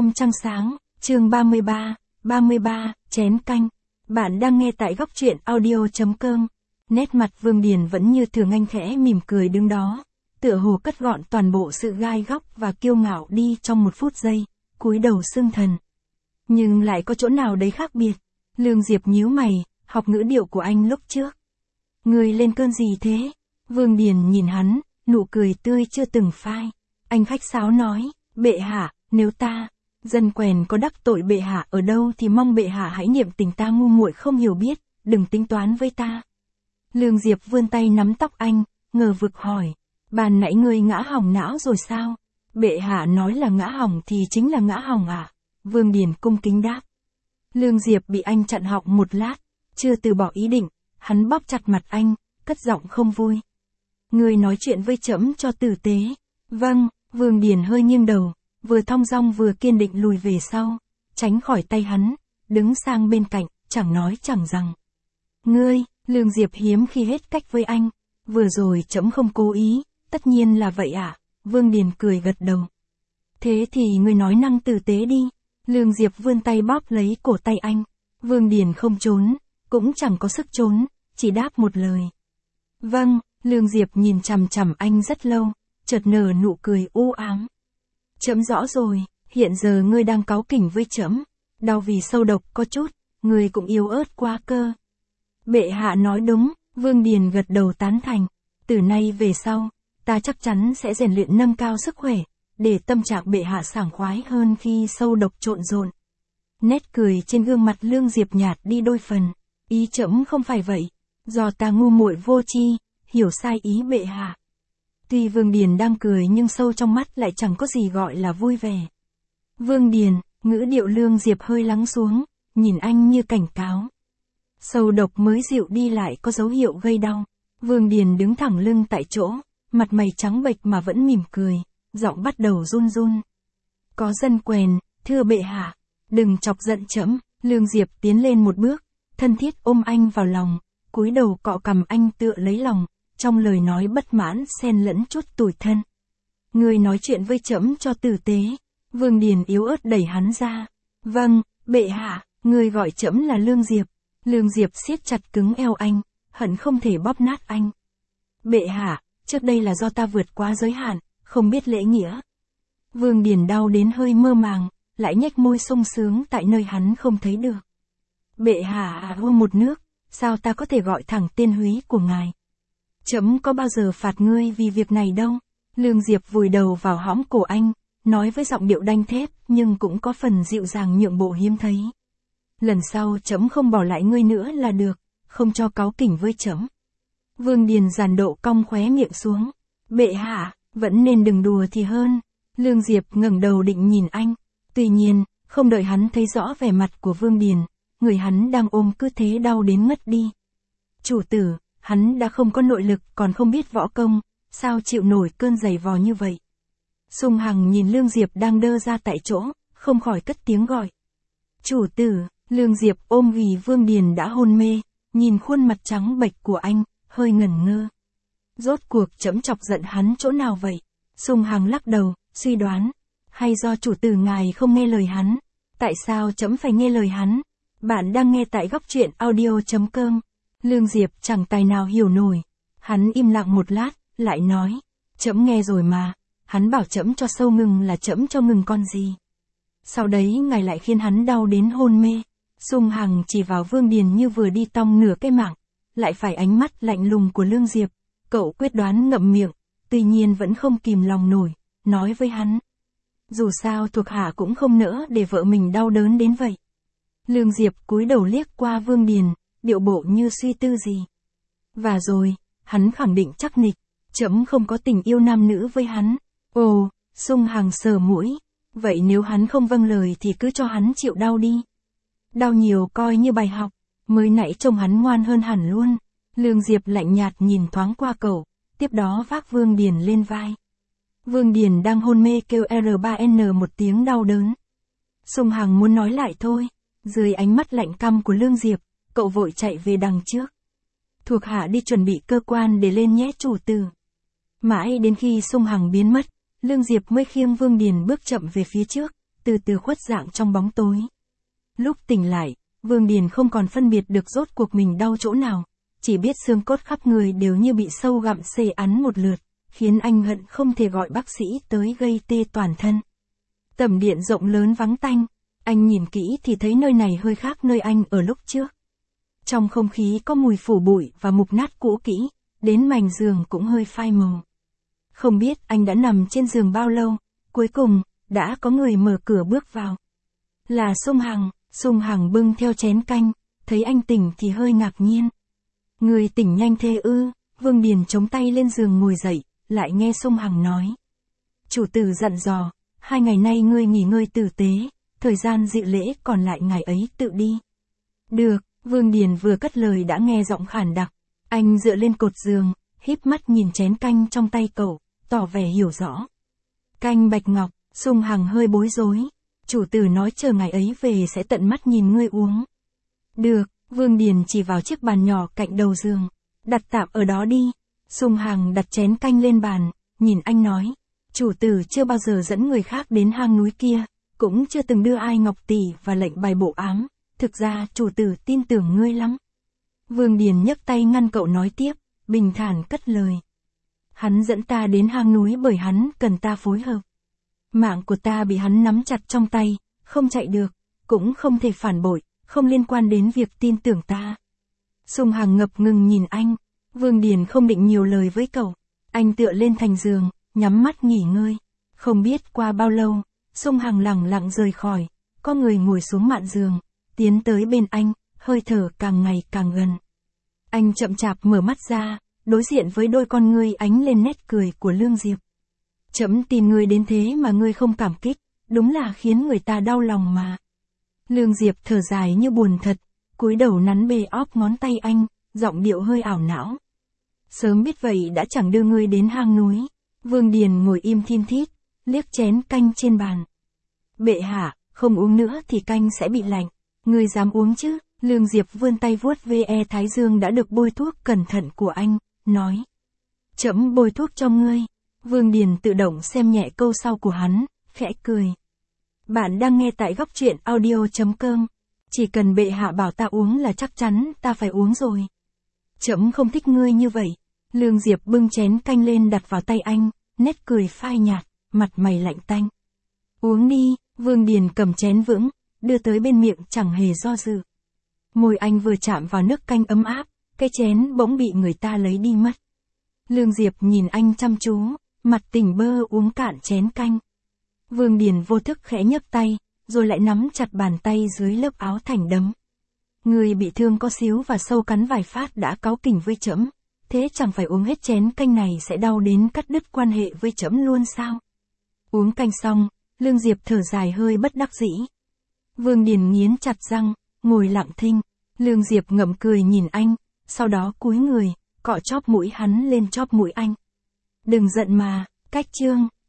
Hôm trăng sáng, chương 33, chén canh. Bạn đang nghe tại góc truyện audio.com. Nét mặt Vương Điền vẫn như thường, anh khẽ mỉm cười đứng đó, tựa hồ cất gọn toàn bộ sự gai góc và kiêu ngạo đi trong một phút giây, cúi đầu xưng thần. Nhưng lại có chỗ nào đấy khác biệt. Lương Diệp nhíu mày, học ngữ điệu của anh lúc trước. Người lên cơn gì thế? Vương Điền nhìn hắn, nụ cười tươi chưa từng phai. Anh khách sáo nói, bệ hạ, nếu ta, dân quèn có đắc tội bệ hạ ở đâu thì mong bệ hạ hãy niệm tình ta ngu muội không hiểu biết, đừng tính toán với ta. Lương Diệp vươn tay nắm tóc anh, ngờ vực hỏi, ban nãy ngươi ngã hỏng não rồi sao? Bệ hạ nói là ngã hỏng thì chính là ngã hỏng à? Vương Điền cung kính đáp. Lương Diệp bị anh chặn họng một lát, chưa từ bỏ ý định, hắn bóp chặt mặt anh, cất giọng không vui. Ngươi nói chuyện với trẫm cho tử tế. Vâng. Vương Điền hơi nghiêng đầu, vừa thong dong vừa kiên định lùi về sau, tránh khỏi tay hắn, đứng sang bên cạnh, chẳng nói chẳng rằng. Ngươi, Lương Diệp hiếm khi hết cách với anh, vừa rồi trẫm không cố ý, tất nhiên là vậy ạ. Vương Điền cười gật đầu. Thế thì ngươi nói năng tử tế đi. Lương Diệp vươn tay bóp lấy cổ tay anh. Vương Điền không trốn, cũng chẳng có sức trốn, chỉ đáp một lời. Vâng. Lương Diệp nhìn chằm chằm anh rất lâu, chợt nở nụ cười u ám. Trẫm rõ rồi, hiện giờ ngươi đang cáu kỉnh với trẫm, đau vì sâu độc có chút, ngươi cũng yếu ớt quá cơ. Bệ hạ nói đúng. Vương Điền gật đầu tán thành. Từ nay về sau, ta chắc chắn sẽ rèn luyện nâng cao sức khỏe, để tâm trạng bệ hạ sảng khoái hơn khi sâu độc trộn rộn. Nét cười trên gương mặt Lương Diệp nhạt đi đôi phần. Ý trẫm không phải vậy, do ta ngu muội vô tri, hiểu sai ý bệ hạ. Tuy Vương Điền đang cười nhưng sâu trong mắt lại chẳng có gì gọi là vui vẻ. Vương Điền, ngữ điệu Lương Diệp hơi lắng xuống, nhìn anh như cảnh cáo. Sâu độc mới dịu đi lại có dấu hiệu gây đau. Vương Điền đứng thẳng lưng tại chỗ, mặt mày trắng bệch mà vẫn mỉm cười, giọng bắt đầu run run. Có dân quèn, thưa bệ hạ, đừng chọc giận trẫm. Lương Diệp tiến lên một bước, thân thiết ôm anh vào lòng, cúi đầu cọ cằm anh tựa lấy lòng. Trong lời nói bất mãn xen lẫn chút tủi thân. Ngươi nói chuyện với trẫm cho tử tế. Vương Điền yếu ớt đẩy hắn ra. Vâng, bệ hạ, ngươi gọi trẫm là Lương Diệp. Lương Diệp siết chặt cứng eo anh, hận không thể bóp nát anh. Bệ hạ, trước đây là do ta vượt quá giới hạn, không biết lễ nghĩa. Vương Điền đau đến hơi mơ màng, lại nhếch môi sung sướng tại nơi hắn không thấy được. Bệ hạ hô một nước, sao ta có thể gọi thẳng tên húy của ngài? Trẫm có bao giờ phạt ngươi vì việc này đâu. Lương Diệp vùi đầu vào hõm cổ anh, nói với giọng điệu đanh thép nhưng cũng có phần dịu dàng nhượng bộ hiếm thấy. Lần sau trẫm không bỏ lại ngươi nữa là được, không cho cáu kỉnh với trẫm. Vương Điền giàn độ cong khóe miệng xuống. Bệ hạ, vẫn nên đừng đùa thì hơn. Lương Diệp ngẩng đầu định nhìn anh. Tuy nhiên, không đợi hắn thấy rõ vẻ mặt của Vương Điền, người hắn đang ôm cứ thế đau đến ngất đi. Chủ tử, hắn đã không có nội lực còn không biết võ công, sao chịu nổi cơn giày vò như vậy. Sung Hằng nhìn Lương Diệp đang đơ ra tại chỗ, không khỏi cất tiếng gọi. Chủ tử. Lương Diệp ôm ghì Vương Điền đã hôn mê, nhìn khuôn mặt trắng bệch của anh, hơi ngẩn ngơ. Rốt cuộc trẫm chọc giận hắn chỗ nào vậy? Sung Hằng lắc đầu, suy đoán. Hay do chủ tử ngài không nghe lời hắn? Tại sao trẫm phải nghe lời hắn? Bạn đang nghe tại góc truyện audio.com. Lương Diệp chẳng tài nào hiểu nổi. Hắn im lặng một lát, lại nói. Trẫm nghe rồi mà. Hắn bảo trẫm cho sâu ngừng là trẫm cho ngừng con gì. Sau đấy ngài lại khiến hắn đau đến hôn mê. Sung Hằng chỉ vào Vương Điền như vừa đi tong nửa cái mạng. Lại phải ánh mắt lạnh lùng của Lương Diệp. Cậu quyết đoán ngậm miệng. Tuy nhiên vẫn không kìm lòng nổi. Nói với hắn. Dù sao thuộc hạ cũng không nỡ để vợ mình đau đớn đến vậy. Lương Diệp cúi đầu liếc qua Vương Điền, điệu bộ như suy tư gì. Và rồi, hắn khẳng định chắc nịch, trẫm không có tình yêu nam nữ với hắn. Ồ, Sung Hằng sờ mũi. Vậy nếu hắn không vâng lời thì cứ cho hắn chịu đau đi. Đau nhiều coi như bài học, mới nãy trông hắn ngoan hơn hẳn luôn. Lương Diệp lạnh nhạt nhìn thoáng qua cậu, tiếp đó vác Vương Điền lên vai. Vương Điền đang hôn mê kêu R3N một tiếng đau đớn. Sung Hằng muốn nói lại thôi, dưới ánh mắt lạnh căm của Lương Diệp, cậu vội chạy về đằng trước. Thuộc hạ đi chuẩn bị cơ quan để lên nhé chủ tử. Mãi đến khi Sung Hằng biến mất, Lương Diệp mới khiêng Vương Điền bước chậm về phía trước, từ từ khuất dạng trong bóng tối. Lúc tỉnh lại, Vương Điền không còn phân biệt được rốt cuộc mình đau chỗ nào, chỉ biết xương cốt khắp người đều như bị sâu gặm xề ăn một lượt, khiến anh hận không thể gọi bác sĩ tới gây tê toàn thân. Tầm điện rộng lớn vắng tanh, anh nhìn kỹ thì thấy nơi này hơi khác nơi anh ở lúc trước. Trong không khí có mùi phủ bụi và mục nát cũ kỹ, đến mảnh giường cũng hơi phai màu. Không biết anh đã nằm trên giường bao lâu, cuối cùng, đã có người mở cửa bước vào. Là Sung Hằng bưng theo chén canh, thấy anh tỉnh thì hơi ngạc nhiên. Người tỉnh nhanh thế ư? Vương Điền chống tay lên giường ngồi dậy, lại nghe Sung Hằng nói. Chủ tử dặn dò, 2 ngày nay ngươi nghỉ ngơi tử tế, thời gian dự lễ còn lại ngày ấy tự đi. Được, Vương Điền vừa cất lời đã nghe giọng khản đặc. Anh dựa lên cột giường, híp mắt nhìn chén canh trong tay cậu, tỏ vẻ hiểu rõ. Canh bạch ngọc, Sung Hằng hơi bối rối. Chủ tử nói chờ ngày ấy về sẽ tận mắt nhìn ngươi uống. Được, Vương Điền chỉ vào chiếc bàn nhỏ cạnh đầu giường. Đặt tạm ở đó đi. Sung Hằng đặt chén canh lên bàn, nhìn anh nói. Chủ tử chưa bao giờ dẫn người khác đến hang núi kia, cũng chưa từng đưa ai ngọc tỷ và lệnh bài bộ ám. Thực ra chủ tử tin tưởng ngươi lắm. Vương Điền nhấc tay ngăn cậu nói tiếp, bình thản cất lời. Hắn dẫn ta đến hang núi bởi hắn cần ta phối hợp. Mạng của ta bị hắn nắm chặt trong tay, không chạy được, cũng không thể phản bội, không liên quan đến việc tin tưởng ta. Sung Hằng ngập ngừng nhìn anh, Vương Điền không định nhiều lời với cậu. Anh tựa lên thành giường, nhắm mắt nghỉ ngơi. Không biết qua bao lâu, Sung Hằng lẳng lặng rời khỏi, có người ngồi xuống mạn giường, tiến tới bên anh, hơi thở càng ngày càng gần. Anh chậm chạp mở mắt ra, đối diện với đôi con ngươi ánh lên nét cười của Lương Diệp. Chấm tìm ngươi đến thế mà ngươi không cảm kích, đúng là khiến người ta đau lòng mà. Lương Diệp thở dài như buồn thật, cúi đầu nắn bề óp ngón tay anh, giọng điệu hơi ảo não. Sớm biết vậy đã chẳng đưa ngươi đến hang núi. Vương Điền ngồi im thin thít, liếc chén canh trên bàn. Bệ hạ, không uống nữa thì canh sẽ bị lạnh. Ngươi dám uống chứ? Lương Diệp vươn tay vuốt ve thái dương đã được bôi thuốc cẩn thận của anh, nói. Chấm bôi thuốc cho ngươi. Vương Điền tự động xem nhẹ câu sau của hắn, khẽ cười. Bạn đang nghe tại góc truyện audio.com. Chỉ cần bệ hạ bảo ta uống là chắc chắn ta phải uống rồi. Chấm không thích ngươi như vậy. Lương Diệp bưng chén canh lên đặt vào tay anh, nét cười phai nhạt, mặt mày lạnh tanh. Uống đi, Vương Điền cầm chén vững, đưa tới bên miệng chẳng hề do dự. Môi anh vừa chạm vào nước canh ấm áp, cái chén bỗng bị người ta lấy đi mất. Lương Diệp nhìn anh chăm chú, mặt tỉnh bơ uống cạn chén canh. Vương Điền vô thức khẽ nhấc tay, rồi lại nắm chặt bàn tay dưới lớp áo thành đấm. Người bị thương có xíu và sâu cắn vài phát đã cáu kỉnh với trẫm, thế chẳng phải uống hết chén canh này sẽ đau đến cắt đứt quan hệ với trẫm luôn sao? Uống canh xong, Lương Diệp thở dài hơi bất đắc dĩ. Vương Điền nghiến chặt răng, ngồi lặng thinh. Lương Diệp ngậm cười nhìn anh, sau đó cúi người, cọ chóp mũi hắn lên chóp mũi anh. Đừng giận mà, cách chương.